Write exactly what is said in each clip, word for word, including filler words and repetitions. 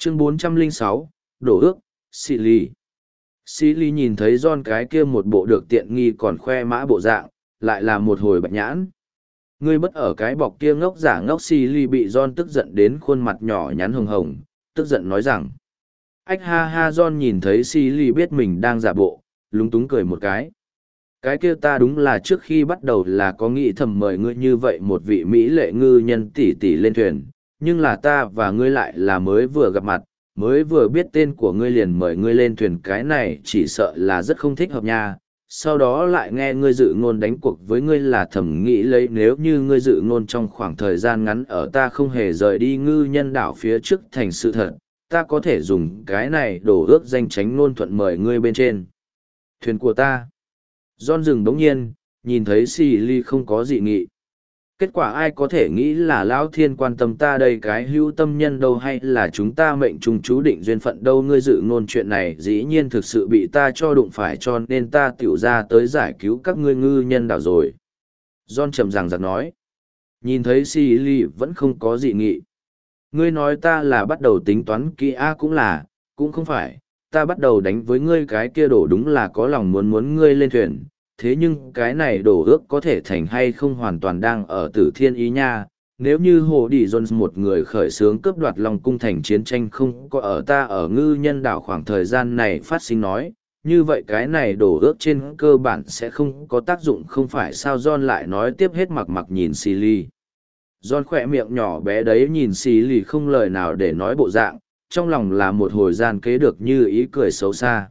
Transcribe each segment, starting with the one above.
Chương bốn trăm lẻ sáu, đổ ước, xì lì. Xì lì nhìn thấy John cái kia một bộ được tiện nghi còn khoe mã bộ dạng, lại là một hồi bạch nhãn. Ngươi bất ở cái bọc kia ngốc giả ngốc xì lì bị John tức giận đến khuôn mặt nhỏ nhắn hồng hồng, tức giận nói rằng. Ách ha ha John nhìn thấy xì lì biết mình đang giả bộ, lúng túng cười một cái. Cái kia ta đúng là trước khi bắt đầu là có nghĩ thầm mời ngươi như vậy một vị Mỹ lệ ngư nhân tỷ tỷ lên thuyền, nhưng là ta và ngươi lại là mới vừa gặp mặt, mới vừa biết tên của ngươi liền mời ngươi lên thuyền, cái này chỉ sợ là rất không thích hợp nha. Sau đó lại nghe ngươi dự ngôn đánh cuộc với ngươi là thầm nghĩ lấy nếu như ngươi dự ngôn trong khoảng thời gian ngắn ở ta không hề rời đi ngư nhân đảo phía trước thành sự thật, ta có thể dùng cái này đổ ước danh tránh ngôn thuận mời ngươi bên trên thuyền của ta. John dừng đống nhiên, nhìn thấy xì ly không có dị nghị. Kết quả ai có thể nghĩ là Lão Thiên quan tâm ta đây cái hữu tâm nhân đâu, hay là chúng ta mệnh trùng chú định duyên phận đâu. Ngươi dự ngôn chuyện này dĩ nhiên thực sự bị ta cho đụng phải, cho nên ta tiểu ra tới giải cứu các ngươi ngư nhân đảo rồi. John trầm rằng giặc nói. Nhìn thấy xì ly vẫn không có dị nghị. Ngươi nói ta là bắt đầu tính toán kỹ a cũng là, cũng không phải, ta bắt đầu đánh với ngươi cái kia đổ đúng là có lòng muốn muốn ngươi lên thuyền, thế nhưng cái này đổ ước có thể thành hay không hoàn toàn đang ở tử thiên ý nha. Nếu như Hồ Đi Jones một người khởi xướng cướp đoạt Long Cung thành chiến tranh không có ở ta ở ngư nhân đảo khoảng thời gian này phát sinh nói, như vậy cái này đổ ước trên cơ bản sẽ không có tác dụng không phải sao. John lại nói tiếp hết mặc mặc nhìn xì ly. John khỏe miệng nhỏ bé đấy nhìn xì lì không lời nào để nói bộ dạng, trong lòng là một hồi gian kế được như ý cười xấu xa.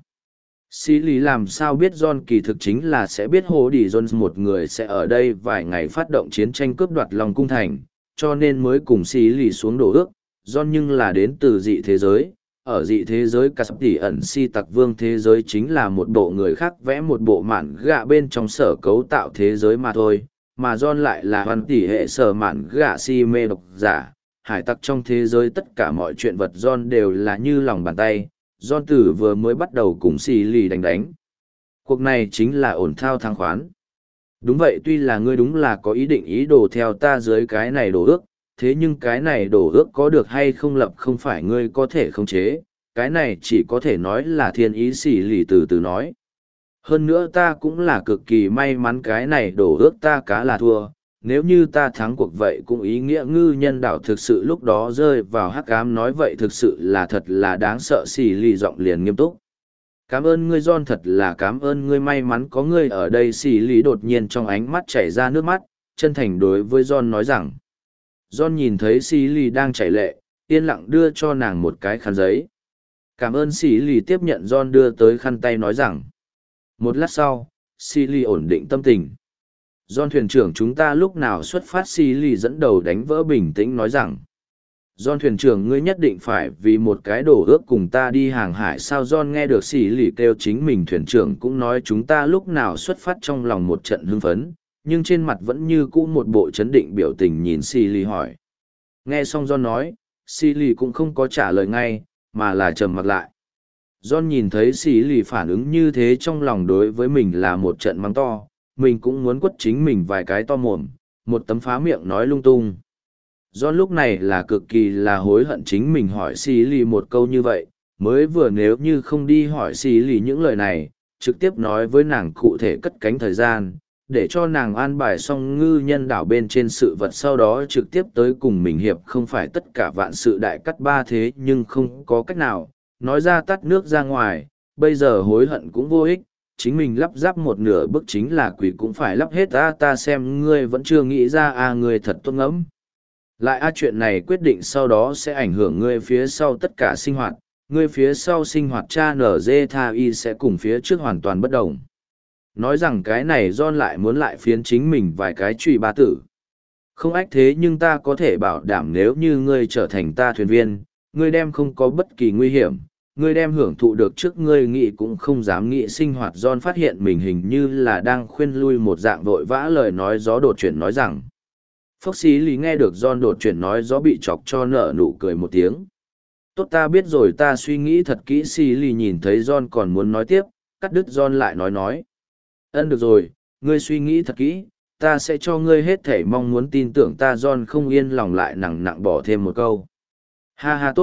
Xì lì làm sao biết John kỳ thực chính là sẽ biết Hồ Đi Jones một người sẽ ở đây vài ngày phát động chiến tranh cướp đoạt Long Cung thành, cho nên mới cùng xì lì xuống đổ ước. John nhưng là đến từ dị thế giới, ở dị thế giới cả sắp tỉ ẩn si tặc vương thế giới chính là một bộ người khác vẽ một bộ mạn gạ bên trong sở cấu tạo thế giới mà thôi. Mà John lại là hoàn tỷ hệ sở mạn gạ si mê độc giả, hải tặc trong thế giới tất cả mọi chuyện vật John đều là như lòng bàn tay. John từ vừa mới bắt đầu cùng xì lì đánh đánh. Cuộc này chính là ổn thao thắng khoán. Đúng vậy, tuy là ngươi đúng là có ý định ý đồ theo ta dưới cái này đổ ước, thế nhưng cái này đổ ước có được hay không lập không phải ngươi có thể khống chế, cái này chỉ có thể nói là thiên ý. Xì lì từ từ nói. Hơn nữa ta cũng là cực kỳ may mắn cái này đổ ước ta cá là thua, nếu như ta thắng cuộc vậy cũng ý nghĩa ngư nhân đảo thực sự lúc đó rơi vào hắc ám, nói vậy thực sự là thật là đáng sợ. Xì lì giọng liền nghiêm túc. Cảm ơn ngươi John, thật là cảm ơn ngươi, may mắn có ngươi ở đây. Xì lì đột nhiên trong ánh mắt chảy ra nước mắt, chân thành đối với John nói rằng. John nhìn thấy xì lì đang chảy lệ, yên lặng đưa cho nàng một cái khăn giấy. Cảm ơn. Xì lì tiếp nhận John đưa tới khăn tay nói rằng. Một lát sau, xì lì ổn định tâm tình. John thuyền trưởng, chúng ta lúc nào xuất phát? Xì lì dẫn đầu đánh vỡ bình tĩnh nói rằng. John thuyền trưởng, ngươi nhất định phải vì một cái đổ ước cùng ta đi hàng hải sao? John nghe được xì lì kêu chính mình thuyền trưởng cũng nói chúng ta lúc nào xuất phát, trong lòng một trận hưng phấn, nhưng trên mặt vẫn như cũ một bộ chấn định biểu tình nhìn xì lì hỏi. Nghe xong John nói, xì lì cũng không có trả lời ngay, mà là trầm mặc lại. John nhìn thấy xì lì phản ứng như thế trong lòng đối với mình là một trận mắng to, mình cũng muốn quất chính mình vài cái to mồm, một tấm phá miệng nói lung tung. John lúc này là cực kỳ là hối hận chính mình hỏi xì lì một câu như vậy, mới vừa nếu như không đi hỏi xì lì những lời này, trực tiếp nói với nàng cụ thể cất cánh thời gian, để cho nàng an bài xong ngư nhân đảo bên trên sự vật, sau đó trực tiếp tới cùng mình hiệp không phải tất cả vạn sự đại cắt ba thế nhưng không có cách nào, nói ra tắt nước ra ngoài, bây giờ hối hận cũng vô ích, chính mình lắp ráp một nửa bức chính là quỷ cũng phải lắp hết. Ta ta xem ngươi vẫn chưa nghĩ ra à, ngươi thật tốt ngẫm lại a, chuyện này quyết định sau đó sẽ ảnh hưởng ngươi phía sau tất cả sinh hoạt, ngươi phía sau sinh hoạt cha nở dê tha y sẽ cùng phía trước hoàn toàn bất đồng. Nói rằng cái này John lại muốn lại phiến chính mình vài cái trùy ba tử. Không ách thế nhưng ta có thể bảo đảm nếu như ngươi trở thành ta thuyền viên, ngươi đem không có bất kỳ nguy hiểm, ngươi đem hưởng thụ được trước ngươi nghĩ cũng không dám nghĩ sinh hoạt. John phát hiện mình hình như là đang khuyên lui một dạng vội vã lời nói gió đột chuyển nói rằng. Phốc xí lý nghe được John đột chuyển nói gió bị chọc cho nở nụ cười một tiếng. Tốt, ta biết rồi, ta suy nghĩ thật kỹ. Xí lý nhìn thấy John còn muốn nói tiếp, cắt đứt John lại nói nói. Ân được rồi, ngươi suy nghĩ thật kỹ, ta sẽ cho ngươi hết thể mong muốn tin tưởng ta. John không yên lòng lại nặng nặng bỏ thêm một câu. Ha ha tốt,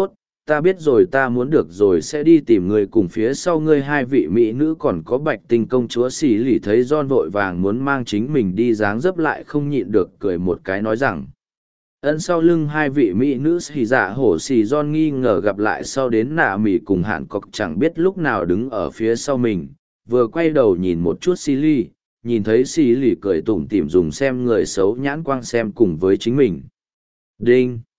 ta biết rồi, ta muốn được rồi sẽ đi tìm người cùng phía sau ngươi hai vị mỹ nữ còn có bạch tinh công chúa xì lì thấy John vội vàng muốn mang chính mình đi dáng dấp lại không nhịn được cười một cái nói rằng. Ân sau lưng hai vị mỹ nữ xì dạ hổ xì John nghi ngờ gặp lại sau đến nạ mỉ cùng hạn cọc chẳng biết lúc nào đứng ở phía sau mình, vừa quay đầu nhìn một chút xì lì, nhìn thấy xì lì cười tủm tỉm dùng xem người xấu nhãn quang xem cùng với chính mình. Đinh!